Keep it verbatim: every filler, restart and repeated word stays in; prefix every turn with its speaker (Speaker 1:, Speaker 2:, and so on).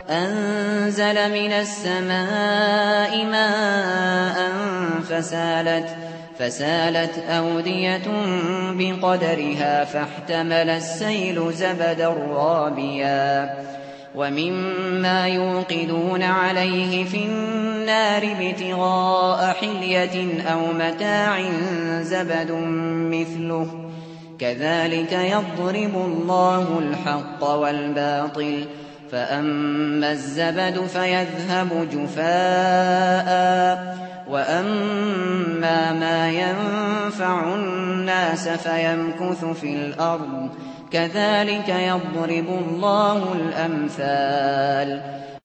Speaker 1: أنزل من السماء ماء فسالت, فسالت أودية بقدرها فاحتمل السيل زبدا رابيا ومما يوقدون عليه في النار ابتغاء حلية أو متاع زبد مثله كذلك يضرب الله الحق والباطل فأما الزبد فيذهب جفاء وأما ما ينفع الناس فيمكث في الأرض كذلك يضرب الله الأمثال